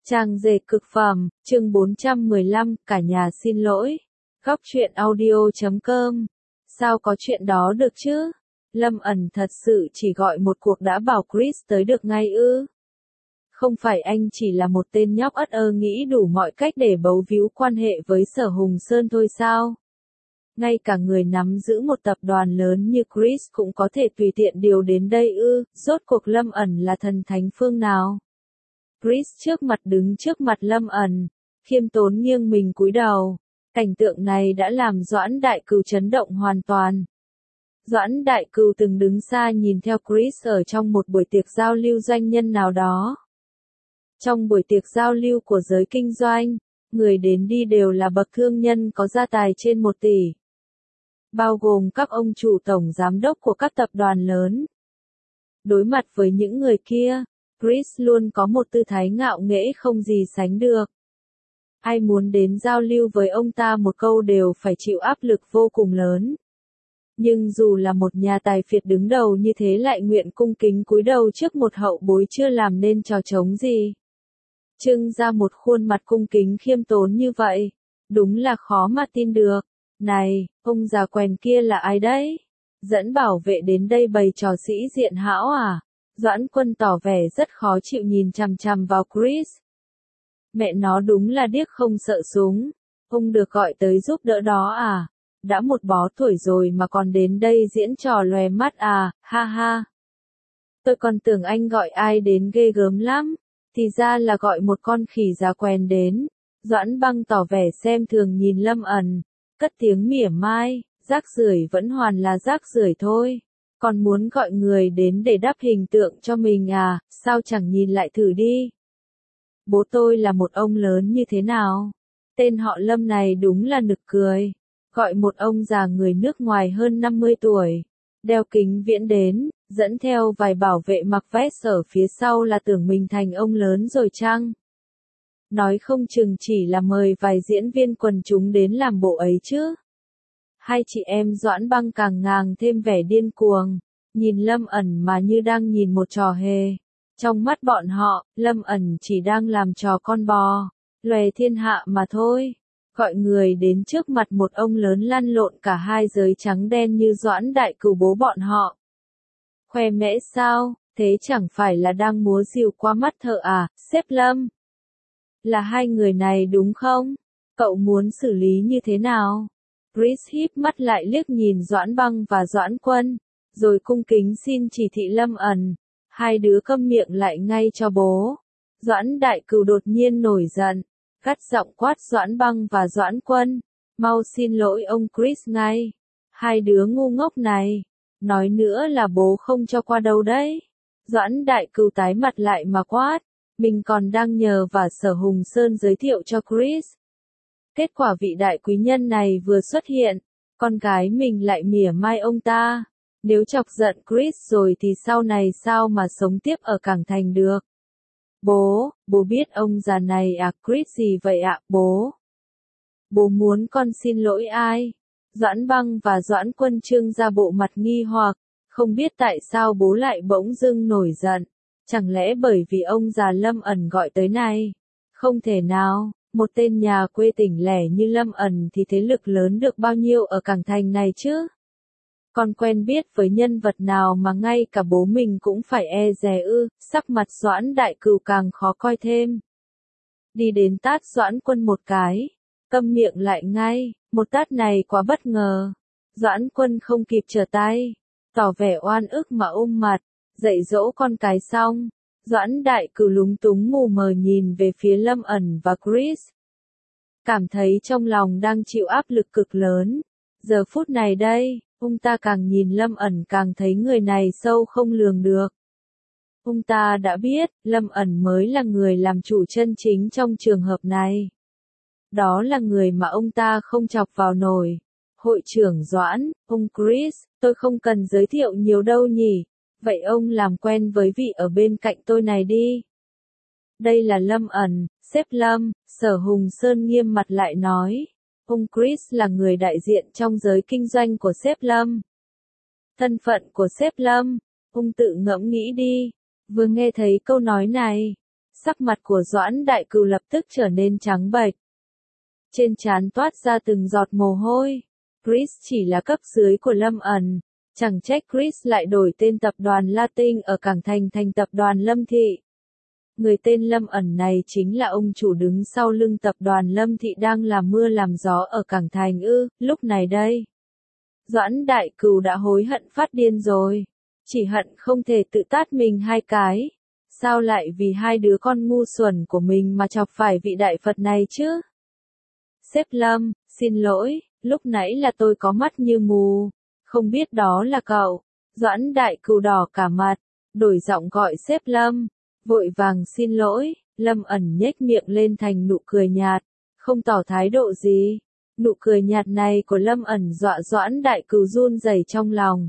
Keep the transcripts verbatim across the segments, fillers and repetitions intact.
Trang dệt cực phẩm, chương bốn trăm mười lăm, cả nhà xin lỗi. Góc truyện audio chấm com. Sao có chuyện đó được chứ? Lâm ẩn thật sự chỉ gọi một cuộc đã bảo Chris tới được ngay ư? Không phải anh chỉ là một tên nhóc ất ơ nghĩ đủ mọi cách để bấu víu quan hệ với Sở Hùng Sơn thôi sao? Ngay cả người nắm giữ một tập đoàn lớn như Chris cũng có thể tùy tiện điều đến đây ư? Rốt cuộc Lâm ẩn là thần thánh phương nào? Chris trước mặt đứng trước mặt Lâm ẩn, khiêm tốn nghiêng mình cúi đầu. Cảnh tượng này đã làm Doãn Đại Cừu chấn động hoàn toàn. Doãn Đại Cừu từng đứng xa nhìn theo Chris ở trong một buổi tiệc giao lưu doanh nhân nào đó. Trong buổi tiệc giao lưu của giới kinh doanh, người đến đi đều là bậc thương nhân có gia tài trên một tỷ. Bao gồm các ông chủ tổng giám đốc của các tập đoàn lớn. Đối mặt với những người kia, Chris luôn có một tư thái ngạo nghễ không gì sánh được. Ai muốn đến giao lưu với ông ta một câu đều phải chịu áp lực vô cùng lớn. Nhưng dù là một nhà tài phiệt đứng đầu như thế lại nguyện cung kính cúi đầu trước một hậu bối chưa làm nên trò trống gì. Trưng ra một khuôn mặt cung kính khiêm tốn như vậy, đúng là khó mà tin được. Này, ông già quèn kia là ai đấy? Dẫn bảo vệ đến đây bày trò sĩ diện hão à? Doãn Quân tỏ vẻ rất khó chịu nhìn chằm chằm vào Chris. Mẹ nó đúng là điếc không sợ súng. Ông được gọi tới giúp đỡ đó à? Đã một bó tuổi rồi mà còn đến đây diễn trò lòe mắt à? Ha ha. Tôi còn tưởng anh gọi ai đến ghê gớm lắm. Thì ra là gọi một con khỉ già quèn đến. Doãn Băng tỏ vẻ xem thường nhìn Lâm ẩn. Cất tiếng mỉa mai. Rác rưởi vẫn hoàn là rác rưởi thôi. Còn muốn gọi người đến để đắp hình tượng cho mình à, sao chẳng nhìn lại thử đi. Bố tôi là một ông lớn như thế nào? Tên họ Lâm này đúng là nực cười. Gọi một ông già người nước ngoài hơn năm mươi tuổi. Đeo kính viễn đến, dẫn theo vài bảo vệ mặc vest ở phía sau là tưởng mình thành ông lớn rồi chăng? Nói không chừng chỉ là mời vài diễn viên quần chúng đến làm bộ ấy chứ. Hai chị em Doãn Băng càng ngàng thêm vẻ điên cuồng, nhìn Lâm ẩn mà như đang nhìn một trò hề. Trong mắt bọn họ, Lâm ẩn chỉ đang làm trò con bò, lòe thiên hạ mà thôi. Gọi người đến trước mặt một ông lớn lăn lộn cả hai giới trắng đen như Doãn Đại Cừu bố bọn họ. Khoe mẽ sao, thế chẳng phải là đang múa rìu qua mắt thợ à, sếp Lâm? Là hai người này đúng không? Cậu muốn xử lý như thế nào? Chris híp mắt lại liếc nhìn Doãn Băng và Doãn Quân, rồi cung kính xin chỉ thị Lâm ẩn. Hai đứa câm miệng lại ngay cho bố. Doãn Đại Cừu đột nhiên nổi giận, gắt giọng quát Doãn Băng và Doãn Quân. Mau xin lỗi ông Chris ngay. Hai đứa ngu ngốc này. Nói nữa là bố không cho qua đâu đấy. Doãn Đại Cừu tái mặt lại mà quát. Mình còn đang nhờ và Sở Hùng Sơn giới thiệu cho Chris. Kết quả vị đại quý nhân này vừa xuất hiện, con gái mình lại mỉa mai ông ta. Nếu chọc giận Chris rồi thì sau này sao mà sống tiếp ở Cảng Thành được? Bố, bố biết ông già này à? Chris gì vậy ạ, bố? Bố muốn con xin lỗi ai? Doãn Băng và Doãn Quân trưng ra bộ mặt nghi hoặc, không biết tại sao bố lại bỗng dưng nổi giận. Chẳng lẽ bởi vì ông già Lâm ẩn gọi tới này? Không thể nào. Một tên nhà quê tỉnh lẻ như Lâm ẩn thì thế lực lớn được bao nhiêu ở Cảng Thành này chứ? Con quen biết với nhân vật nào mà ngay cả bố mình cũng phải e dè ư? Sắc mặt Doãn Đại Cừu càng khó coi thêm. Đi đến tát Doãn Quân một cái. Câm miệng lại ngay, một tát này quá bất ngờ. Doãn Quân không kịp trở tay, tỏ vẻ oan ức mà ôm mặt, dạy dỗ con cái xong. Doãn Đại Cừu lúng túng mù mờ nhìn về phía Lâm ẩn và Chris. Cảm thấy trong lòng đang chịu áp lực cực lớn. Giờ phút này đây, ông ta càng nhìn Lâm ẩn càng thấy người này sâu không lường được. Ông ta đã biết, Lâm ẩn mới là người làm chủ chân chính trong trường hợp này. Đó là người mà ông ta không chọc vào nổi. Hội trưởng Doãn, ông Chris, tôi không cần giới thiệu nhiều đâu nhỉ. Vậy ông làm quen với vị ở bên cạnh tôi này đi. Đây là Lâm ẩn, sếp Lâm, Sở Hùng Sơn nghiêm mặt lại nói. Ông Chris là người đại diện trong giới kinh doanh của sếp Lâm. Thân phận của sếp Lâm, ông tự ngẫm nghĩ đi. Vừa nghe thấy câu nói này, Sắc mặt của Doãn Đại Cừu lập tức trở nên trắng bệch. Trên trán toát ra từng giọt mồ hôi. Chris chỉ là cấp dưới của Lâm ẩn. Chẳng trách Chris lại đổi tên tập đoàn Latin ở Cảng Thành thành tập đoàn Lâm Thị. Người tên Lâm ẩn này chính là ông chủ đứng sau lưng tập đoàn Lâm Thị đang làm mưa làm gió ở Cảng Thành ư, lúc này đây. Doãn Đại Cừu đã hối hận phát điên rồi. Chỉ hận không thể tự tát mình hai cái. Sao lại vì hai đứa con ngu xuẩn của mình mà chọc phải vị đại Phật này chứ? Sếp Lâm, xin lỗi, lúc nãy là tôi có mắt như mù. Không biết đó là cậu. Doãn Đại Cừu đỏ cả mặt, đổi giọng gọi sếp Lâm. Vội vàng xin lỗi, Lâm ẩn nhếch miệng lên thành nụ cười nhạt, không tỏ thái độ gì. Nụ cười nhạt này của Lâm ẩn dọa Doãn Đại Cừu run rẩy trong lòng.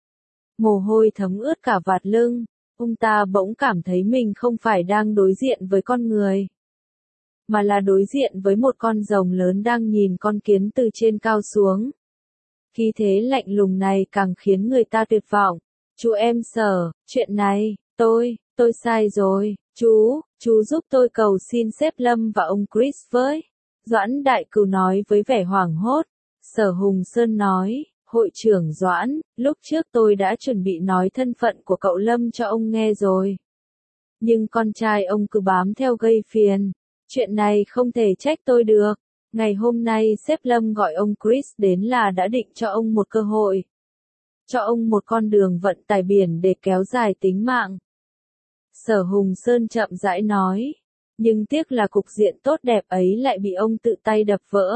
Mồ hôi thấm ướt cả vạt lưng, ông ta bỗng cảm thấy mình không phải đang đối diện với con người, mà là đối diện với một con rồng lớn đang nhìn con kiến từ trên cao xuống. Khí thế lạnh lùng này càng khiến người ta tuyệt vọng. Chú em Sở, chuyện này, tôi, tôi sai rồi, chú, chú giúp tôi cầu xin sếp Lâm và ông Chris với. Doãn Đại Cừu nói với vẻ hoảng hốt. Sở Hùng Sơn nói, hội trưởng Doãn, lúc trước tôi đã chuẩn bị nói thân phận của cậu Lâm cho ông nghe rồi. Nhưng con trai ông cứ bám theo gây phiền. Chuyện này không thể trách tôi được. Ngày hôm nay sếp Lâm gọi ông Chris đến là đã định cho ông một cơ hội. Cho ông một con đường vận tải biển để kéo dài tính mạng. Sở Hùng Sơn chậm rãi nói. Nhưng tiếc là cục diện tốt đẹp ấy lại bị ông tự tay đập vỡ.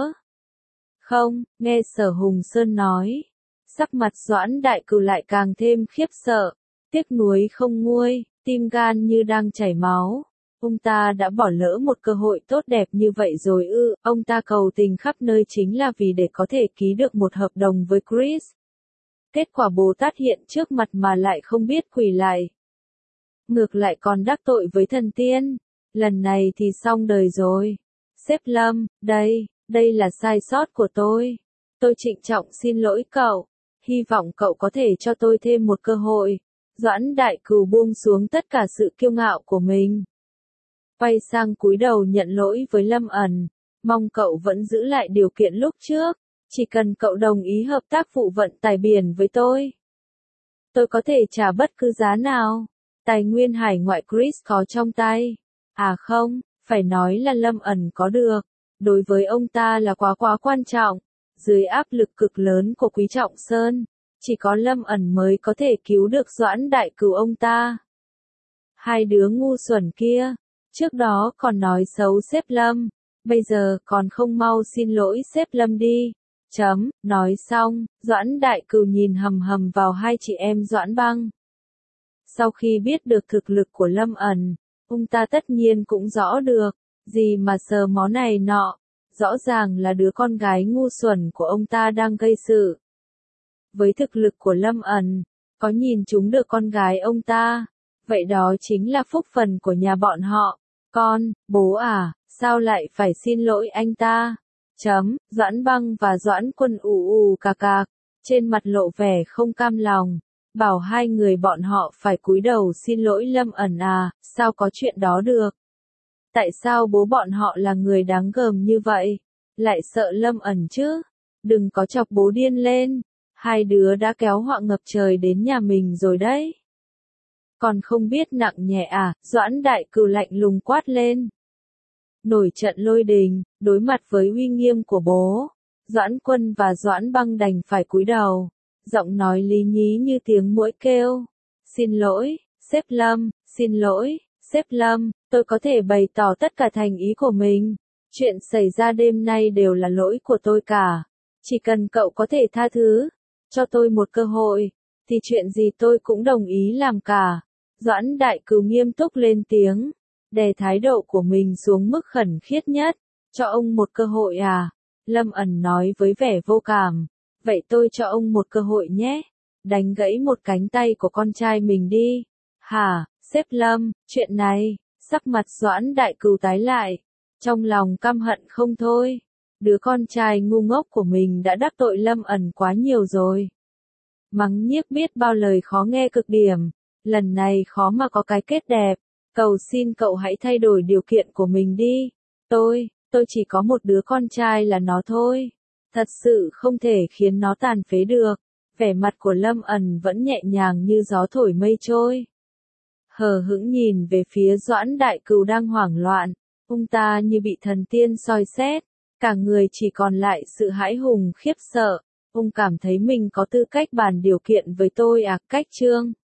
Không, nghe Sở Hùng Sơn nói. Sắc mặt Doãn Đại Cừu lại càng thêm khiếp sợ. Tiếc nuối không nguôi, tim gan như đang chảy máu. Ông ta đã bỏ lỡ một cơ hội tốt đẹp như vậy rồi ư, ông ta cầu tình khắp nơi chính là vì để có thể ký được một hợp đồng với Chris. Kết quả Bồ Tát hiện trước mặt mà lại không biết quỳ lại. Ngược lại còn đắc tội với thần tiên. Lần này thì xong đời rồi. Sếp Lâm, đây, đây là sai sót của tôi. Tôi trịnh trọng xin lỗi cậu. Hy vọng cậu có thể cho tôi thêm một cơ hội. Doãn Đại Cừu buông xuống tất cả sự kiêu ngạo của mình. Quay sang cúi đầu nhận lỗi với Lâm ẩn. Mong cậu vẫn giữ lại điều kiện lúc trước. Chỉ cần cậu đồng ý hợp tác vụ vận tải biển với tôi. Tôi có thể trả bất cứ giá nào. Tài nguyên hải ngoại Chris có trong tay. À không, phải nói là Lâm ẩn có được. Đối với ông ta là quá quá quan trọng. Dưới áp lực cực lớn của Quý Trọng Sơn, chỉ có Lâm ẩn mới có thể cứu được Doãn Đại Cừu ông ta. Hai đứa ngu xuẩn kia, trước đó còn nói xấu sếp Lâm, bây giờ còn không mau xin lỗi sếp Lâm đi. Chấm, nói xong, Doãn Đại Cừu nhìn hầm hầm vào hai chị em Doãn Băng. Sau khi biết được thực lực của Lâm ẩn, ông ta tất nhiên cũng rõ được, gì mà sờ mó này nọ, rõ ràng là đứa con gái ngu xuẩn của ông ta đang gây sự. Với thực lực của Lâm ẩn, có nhìn chúng được con gái ông ta, vậy đó chính là phúc phần của nhà bọn họ. Con, bố à, sao lại phải xin lỗi anh ta? Chấm, Doãn Băng và Doãn Quân ù ù cà cạc, trên mặt lộ vẻ không cam lòng, bảo hai người bọn họ phải cúi đầu xin lỗi Lâm ẩn à, sao có chuyện đó được? Tại sao bố bọn họ là người đáng gờm như vậy? Lại sợ Lâm ẩn chứ? Đừng có chọc bố điên lên. Hai đứa đã kéo họa ngập trời đến nhà mình rồi đấy. Còn không biết nặng nhẹ à? Doãn Đại Cừu lạnh lùng quát lên. Nổi trận lôi đình, đối mặt với uy nghiêm của bố. Doãn Quân và Doãn Băng đành phải cúi đầu. Giọng nói lý nhí như tiếng muỗi kêu. Xin lỗi, sếp Lâm, xin lỗi, sếp Lâm, tôi có thể bày tỏ tất cả thành ý của mình. Chuyện xảy ra đêm nay đều là lỗi của tôi cả. Chỉ cần cậu có thể tha thứ, cho tôi một cơ hội, thì chuyện gì tôi cũng đồng ý làm cả. Doãn Đại Cừu nghiêm túc lên tiếng, đè thái độ của mình xuống mức khẩn khiết nhất. Cho ông một cơ hội à? Lâm ẩn nói với vẻ vô cảm. Vậy tôi cho ông một cơ hội nhé. Đánh gãy một cánh tay của con trai mình đi. Hả, sếp Lâm, chuyện này, sắc mặt Doãn Đại Cừu tái lại. Trong lòng căm hận không thôi. Đứa con trai ngu ngốc của mình đã đắc tội Lâm ẩn quá nhiều rồi. Mắng nhiếc biết bao lời khó nghe cực điểm. Lần này khó mà có cái kết đẹp. Cầu xin cậu hãy thay đổi điều kiện của mình đi. Tôi, tôi chỉ có một đứa con trai là nó thôi. Thật sự không thể khiến nó tàn phế được. Vẻ mặt của Lâm ẩn vẫn nhẹ nhàng như gió thổi mây trôi. Hờ hững nhìn về phía Doãn Đại Cừu đang hoảng loạn. Ông ta như bị thần tiên soi xét. Cả người chỉ còn lại sự hãi hùng khiếp sợ. Ông cảm thấy mình có tư cách bàn điều kiện với tôi à? Cách chương